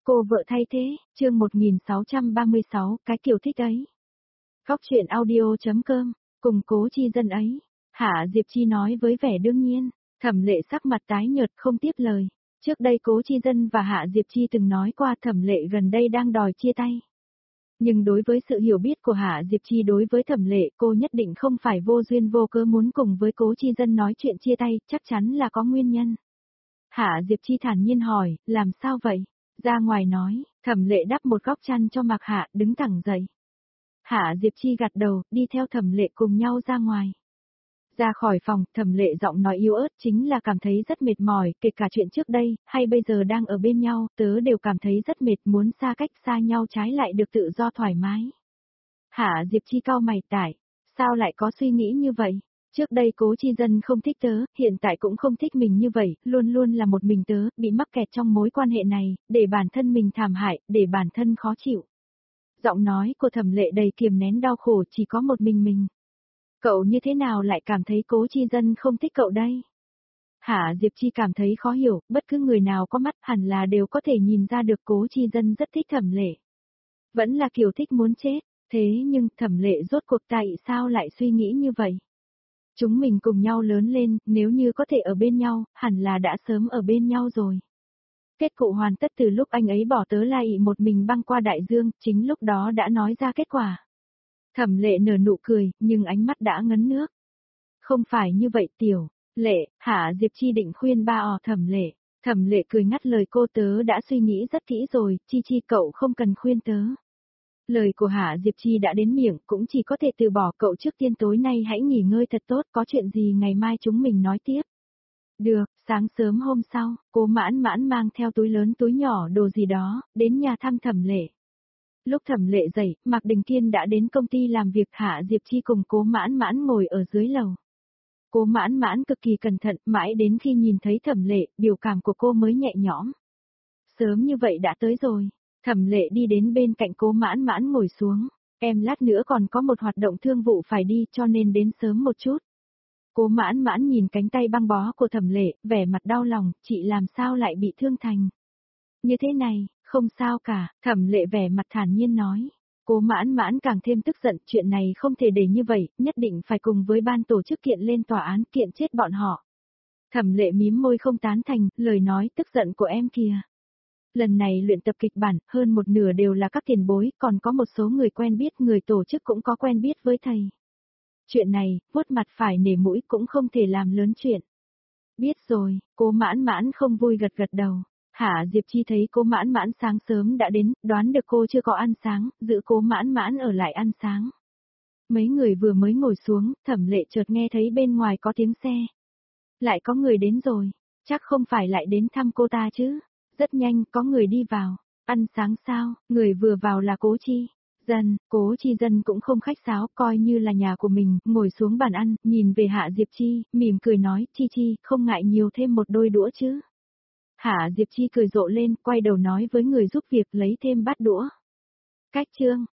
Cô vợ thay thế, chương 1636, cái kiểu thích ấy. Góc chuyện audio.com, cùng Cố Chi Dân ấy. Hạ Diệp Chi nói với vẻ đương nhiên, Thẩm Lệ sắc mặt tái nhợt không tiếp lời. Trước đây Cố Chi Dân và Hạ Diệp Chi từng nói qua Thẩm Lệ gần đây đang đòi chia tay. Nhưng đối với sự hiểu biết của Hạ Diệp Chi đối với Thẩm Lệ, cô nhất định không phải vô duyên vô cớ muốn cùng với Cố Chi Dân nói chuyện chia tay, chắc chắn là có nguyên nhân. Hạ Diệp Chi thản nhiên hỏi, làm sao vậy? Ra ngoài nói, Thẩm Lệ đắp một góc chăn cho Mạc Hạ, đứng thẳng dậy. Hạ Diệp Chi gật đầu, đi theo Thẩm Lệ cùng nhau ra ngoài. Ra khỏi phòng, Thẩm Lệ giọng nói yếu ớt chính là cảm thấy rất mệt mỏi, kể cả chuyện trước đây, hay bây giờ đang ở bên nhau, tớ đều cảm thấy rất mệt, muốn xa cách xa nhau trái lại được tự do thoải mái. Hạ Diệp Chi cau mày tải, sao lại có suy nghĩ như vậy? Trước đây Cố Chi Dân không thích tớ, hiện tại cũng không thích mình như vậy, luôn luôn là một mình tớ, bị mắc kẹt trong mối quan hệ này, để bản thân mình thảm hại, để bản thân khó chịu. Giọng nói của Thẩm Lệ đầy kiềm nén đau khổ chỉ có một mình. Cậu như thế nào lại cảm thấy Cố Chi Dân không thích cậu đây? Hạ Diệp Chi cảm thấy khó hiểu, bất cứ người nào có mắt hẳn là đều có thể nhìn ra được Cố Chi Dân rất thích Thẩm Lệ. Vẫn là kiểu thích muốn chết, thế nhưng Thẩm Lệ rốt cuộc tại sao lại suy nghĩ như vậy? Chúng mình cùng nhau lớn lên, nếu như có thể ở bên nhau, hẳn là đã sớm ở bên nhau rồi. Kết cụ hoàn tất từ lúc anh ấy bỏ tớ lại một mình băng qua đại dương, chính lúc đó đã nói ra kết quả. Thẩm Lệ nở nụ cười, nhưng ánh mắt đã ngấn nước. Không phải như vậy Tiểu Lệ, Hạ Diệp Chi định khuyên Thẩm Lệ. Thẩm Lệ cười ngắt lời cô, tớ đã suy nghĩ rất kỹ rồi, Chi cậu không cần khuyên tớ. Lời của Hạ Diệp Chi đã đến miệng, cũng chỉ có thể từ bỏ, cậu trước tiên tối nay hãy nghỉ ngơi thật tốt, có chuyện gì ngày mai chúng mình nói tiếp. Được, sáng sớm hôm sau, Cố Mãn Mãn mang theo túi lớn túi nhỏ đồ gì đó, đến nhà thăm Thẩm Lệ. Lúc Thẩm Lệ dậy, Mạc Đình Kiên đã đến công ty làm việc, Hạ Diệp Chi cùng Cố Mãn Mãn ngồi ở dưới lầu. Cố Mãn Mãn cực kỳ cẩn thận, mãi đến khi nhìn thấy Thẩm Lệ, biểu cảm của cô mới nhẹ nhõm. Sớm như vậy đã tới rồi. Thẩm Lệ đi đến bên cạnh Cố Mãn Mãn ngồi xuống, em lát nữa còn có một hoạt động thương vụ phải đi cho nên đến sớm một chút. Cố Mãn Mãn nhìn cánh tay băng bó của Thẩm Lệ, vẻ mặt đau lòng, chị làm sao lại bị thương thành. Như thế này, không sao cả, Thẩm Lệ vẻ mặt thản nhiên nói. Cố Mãn Mãn càng thêm tức giận, chuyện này không thể để như vậy, nhất định phải cùng với ban tổ chức kiện lên tòa án, kiện chết bọn họ. Thẩm Lệ mím môi không tán thành, lời nói tức giận của em kìa. Lần này luyện tập kịch bản, hơn một nửa đều là các tiền bối, còn có một số người quen biết, người tổ chức cũng có quen biết với thầy. Chuyện này, vuốt mặt phải nể mũi cũng không thể làm lớn chuyện. Biết rồi, Cố Mãn Mãn không vui gật gật đầu. Hạ Diệp Chi thấy Cố Mãn Mãn sáng sớm đã đến, đoán được cô chưa có ăn sáng, giữ Cố Mãn Mãn ở lại ăn sáng. Mấy người vừa mới ngồi xuống, Thẩm Lệ chợt nghe thấy bên ngoài có tiếng xe. Lại có người đến rồi, chắc không phải lại đến thăm cô ta chứ. Rất nhanh, có người đi vào. Ăn sáng sao, người vừa vào là Cố Chi Dân. Cố Chi Dân cũng không khách sáo, coi như là nhà của mình, ngồi xuống bàn ăn, nhìn về Hạ Diệp Chi, mỉm cười nói, Chi, không ngại nhiều thêm một đôi đũa chứ. Hạ Diệp Chi cười rộ lên, quay đầu nói với người giúp việc lấy thêm bát đũa. Cách chương